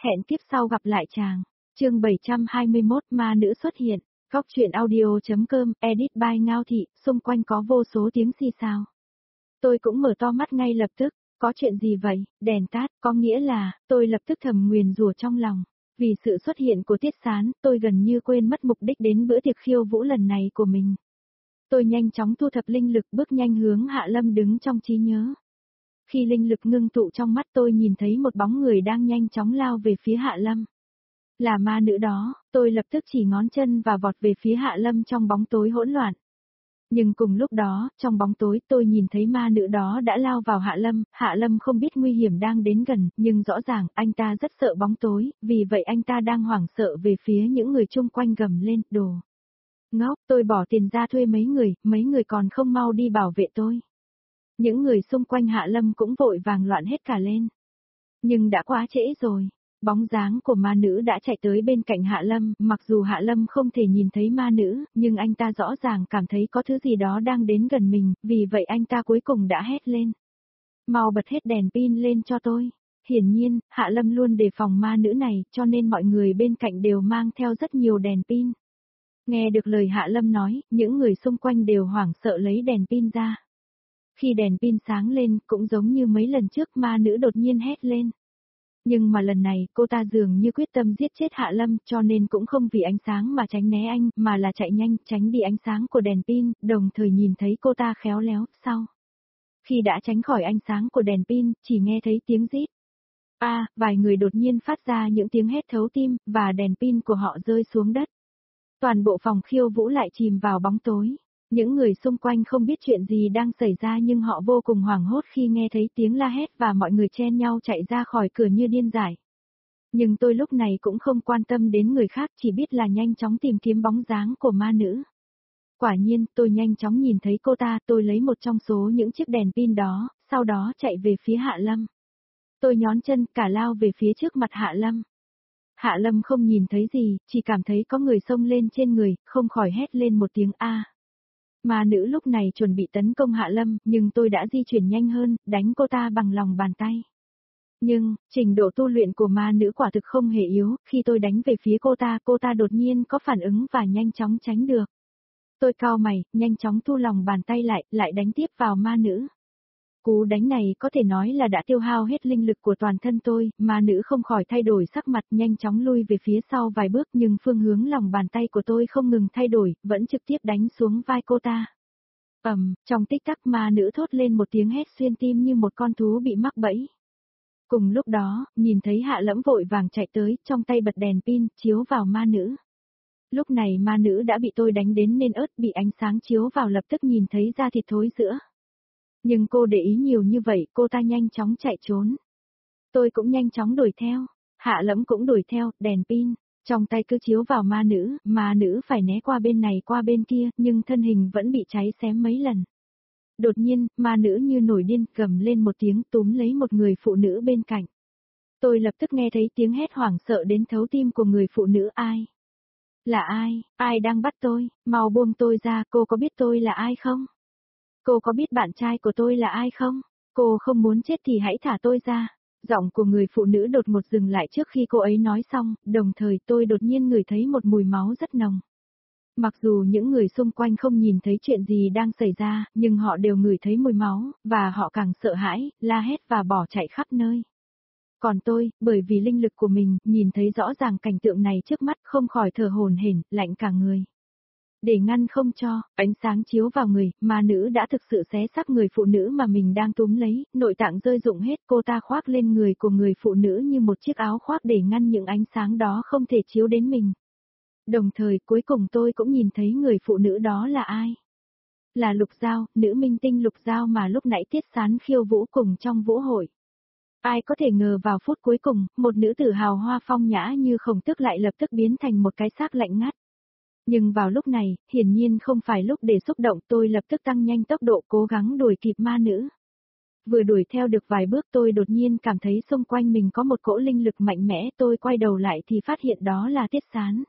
Hẹn kiếp sau gặp lại chàng. Chương 721 ma nữ xuất hiện. Góc truyện audio.com, edit by Ngao Thị, xung quanh có vô số tiếng xì xào. Tôi cũng mở to mắt ngay lập tức, có chuyện gì vậy, đèn tắt, có nghĩa là, tôi lập tức thầm nguyền rủa trong lòng. Vì sự xuất hiện của Tiết Sán, tôi gần như quên mất mục đích đến bữa tiệc khiêu vũ lần này của mình. Tôi nhanh chóng thu thập linh lực bước nhanh hướng Hạ Lâm đứng trong trí nhớ. Khi linh lực ngưng tụ trong mắt tôi nhìn thấy một bóng người đang nhanh chóng lao về phía Hạ Lâm. Là ma nữ đó, tôi lập tức chỉ ngón chân và vọt về phía Hạ Lâm trong bóng tối hỗn loạn. Nhưng cùng lúc đó, trong bóng tối tôi nhìn thấy ma nữ đó đã lao vào Hạ Lâm không biết nguy hiểm đang đến gần, nhưng rõ ràng anh ta rất sợ bóng tối, vì vậy anh ta đang hoảng sợ về phía những người chung quanh gầm lên, đồ. Ngốc, tôi bỏ tiền ra thuê mấy người còn không mau đi bảo vệ tôi. Những người xung quanh Hạ Lâm cũng vội vàng loạn hết cả lên. Nhưng đã quá trễ rồi. Bóng dáng của ma nữ đã chạy tới bên cạnh Hạ Lâm, mặc dù Hạ Lâm không thể nhìn thấy ma nữ, nhưng anh ta rõ ràng cảm thấy có thứ gì đó đang đến gần mình, vì vậy anh ta cuối cùng đã hét lên. Mau bật hết đèn pin lên cho tôi. Hiển nhiên, Hạ Lâm luôn đề phòng ma nữ này, cho nên mọi người bên cạnh đều mang theo rất nhiều đèn pin. Nghe được lời Hạ Lâm nói, những người xung quanh đều hoảng sợ lấy đèn pin ra. Khi đèn pin sáng lên, cũng giống như mấy lần trước ma nữ đột nhiên hét lên. Nhưng mà lần này, cô ta dường như quyết tâm giết chết Hạ Lâm, cho nên cũng không vì ánh sáng mà tránh né anh, mà là chạy nhanh, tránh đi ánh sáng của đèn pin, đồng thời nhìn thấy cô ta khéo léo, sau. Khi đã tránh khỏi ánh sáng của đèn pin, chỉ nghe thấy tiếng rít. Vài người đột nhiên phát ra những tiếng hét thấu tim, và đèn pin của họ rơi xuống đất. Toàn bộ phòng khiêu vũ lại chìm vào bóng tối. Những người xung quanh không biết chuyện gì đang xảy ra nhưng họ vô cùng hoảng hốt khi nghe thấy tiếng la hét và mọi người chen nhau chạy ra khỏi cửa như điên dại. Nhưng tôi lúc này cũng không quan tâm đến người khác, chỉ biết là nhanh chóng tìm kiếm bóng dáng của ma nữ. Quả nhiên, tôi nhanh chóng nhìn thấy cô ta, tôi lấy một trong số những chiếc đèn pin đó, sau đó chạy về phía Hạ Lâm. Tôi nhón chân cả lao về phía trước mặt Hạ Lâm. Hạ Lâm không nhìn thấy gì, chỉ cảm thấy có người xông lên trên người, không khỏi hét lên một tiếng A. Ma nữ lúc này chuẩn bị tấn công Hạ Lâm, nhưng tôi đã di chuyển nhanh hơn, đánh cô ta bằng lòng bàn tay. Nhưng, trình độ tu luyện của ma nữ quả thực không hề yếu, khi tôi đánh về phía cô ta đột nhiên có phản ứng và nhanh chóng tránh được. Tôi cau mày, nhanh chóng thu lòng bàn tay lại đánh tiếp vào ma nữ. Cú đánh này có thể nói là đã tiêu hao hết linh lực của toàn thân tôi, ma nữ không khỏi thay đổi sắc mặt nhanh chóng lui về phía sau vài bước nhưng phương hướng lòng bàn tay của tôi không ngừng thay đổi, vẫn trực tiếp đánh xuống vai cô ta. Trong tích tắc ma nữ thốt lên một tiếng hét xuyên tim như một con thú bị mắc bẫy. Cùng lúc đó, nhìn thấy Hạ Lẫm vội vàng chạy tới, trong tay bật đèn pin, chiếu vào ma nữ. Lúc này ma nữ đã bị tôi đánh đến nên ớt, bị ánh sáng chiếu vào lập tức nhìn thấy da thịt thối rữa. Nhưng cô để ý nhiều như vậy, cô ta nhanh chóng chạy trốn. Tôi cũng nhanh chóng đuổi theo, Hạ Lẫm cũng đuổi theo, đèn pin, trong tay cứ chiếu vào ma nữ phải né qua bên này qua bên kia, nhưng thân hình vẫn bị cháy xém mấy lần. Đột nhiên, ma nữ như nổi điên, gầm lên một tiếng túm lấy một người phụ nữ bên cạnh. Tôi lập tức nghe thấy tiếng hét hoảng sợ đến thấu tim của người phụ nữ. Ai? Là ai? Ai đang bắt tôi? Mau buông tôi ra, cô có biết tôi là ai không? Cô có biết bạn trai của tôi là ai không? Cô không muốn chết thì hãy thả tôi ra. Giọng của người phụ nữ đột ngột dừng lại trước khi cô ấy nói xong, đồng thời tôi đột nhiên ngửi thấy một mùi máu rất nồng. Mặc dù những người xung quanh không nhìn thấy chuyện gì đang xảy ra, nhưng họ đều ngửi thấy mùi máu, và họ càng sợ hãi, la hét và bỏ chạy khắp nơi. Còn tôi, bởi vì linh lực của mình, nhìn thấy rõ ràng cảnh tượng này trước mắt không khỏi thở hổn hển, lạnh cả người. Để ngăn không cho ánh sáng chiếu vào người, ma nữ đã thực sự xé xác người phụ nữ mà mình đang túm lấy, nội tạng rơi rụng hết, cô ta khoác lên người của người phụ nữ như một chiếc áo khoác để ngăn những ánh sáng đó không thể chiếu đến mình. Đồng thời cuối cùng tôi cũng nhìn thấy người phụ nữ đó là ai. Là Lục Giao, nữ minh tinh Lục Giao mà lúc nãy Tiết Sán khiêu vũ cùng trong vũ hội. Ai có thể ngờ vào phút cuối cùng, một nữ tử hào hoa phong nhã như Khổng Tước lại lập tức biến thành một cái xác lạnh ngắt. Nhưng vào lúc này, hiển nhiên không phải lúc để xúc động, tôi lập tức tăng nhanh tốc độ cố gắng đuổi kịp ma nữ. Vừa đuổi theo được vài bước tôi đột nhiên cảm thấy xung quanh mình có một cỗ linh lực mạnh mẽ, tôi quay đầu lại thì phát hiện đó là Tiết Sán.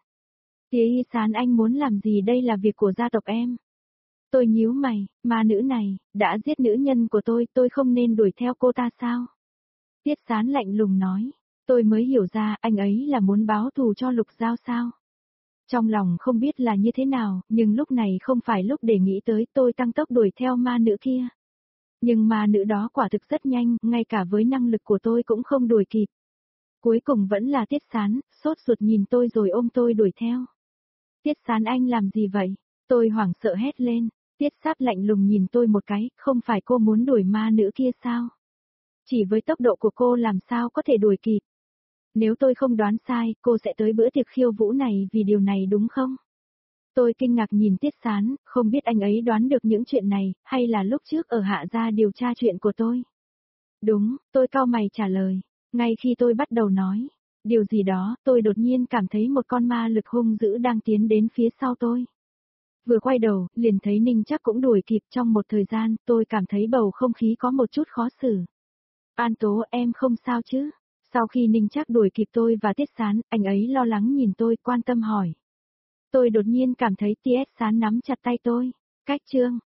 Tía Sán, anh muốn làm gì, đây là việc của gia tộc em. Tôi nhíu mày, ma nữ này, đã giết nữ nhân của tôi không nên đuổi theo cô ta sao? Tiết Sán lạnh lùng nói. Tôi mới hiểu ra anh ấy là muốn báo thù cho Lục Giao sao. Trong lòng không biết là như thế nào, nhưng lúc này không phải lúc để nghĩ tới, tôi tăng tốc đuổi theo ma nữ kia. Nhưng ma nữ đó quả thực rất nhanh, ngay cả với năng lực của tôi cũng không đuổi kịp. Cuối cùng vẫn là Tiết Sán, sốt ruột nhìn tôi rồi ôm tôi đuổi theo. Tiết Sán anh làm gì vậy? Tôi hoảng sợ hét lên. Tiết Sáp lạnh lùng nhìn tôi một cái, không phải cô muốn đuổi ma nữ kia sao? Chỉ với tốc độ của cô làm sao có thể đuổi kịp? Nếu tôi không đoán sai, cô sẽ tới bữa tiệc khiêu vũ này vì điều này đúng không? Tôi kinh ngạc nhìn Tiết Sán, không biết anh ấy đoán được những chuyện này, hay là lúc trước ở Hạ Gia điều tra chuyện của tôi. Đúng, tôi cau mày trả lời. Ngay khi tôi bắt đầu nói, điều gì đó, tôi đột nhiên cảm thấy một con ma lực hung dữ đang tiến đến phía sau tôi. Vừa quay đầu, liền thấy Ninh Trác cũng đuổi kịp. Trong một thời gian, tôi cảm thấy bầu không khí có một chút khó xử. An Tố, em không sao chứ? Sau khi Ninh Trác đuổi kịp tôi và Tiết Sán, anh ấy lo lắng nhìn tôi, quan tâm hỏi. Tôi đột nhiên cảm thấy Tiết Sán nắm chặt tay tôi. Cách chương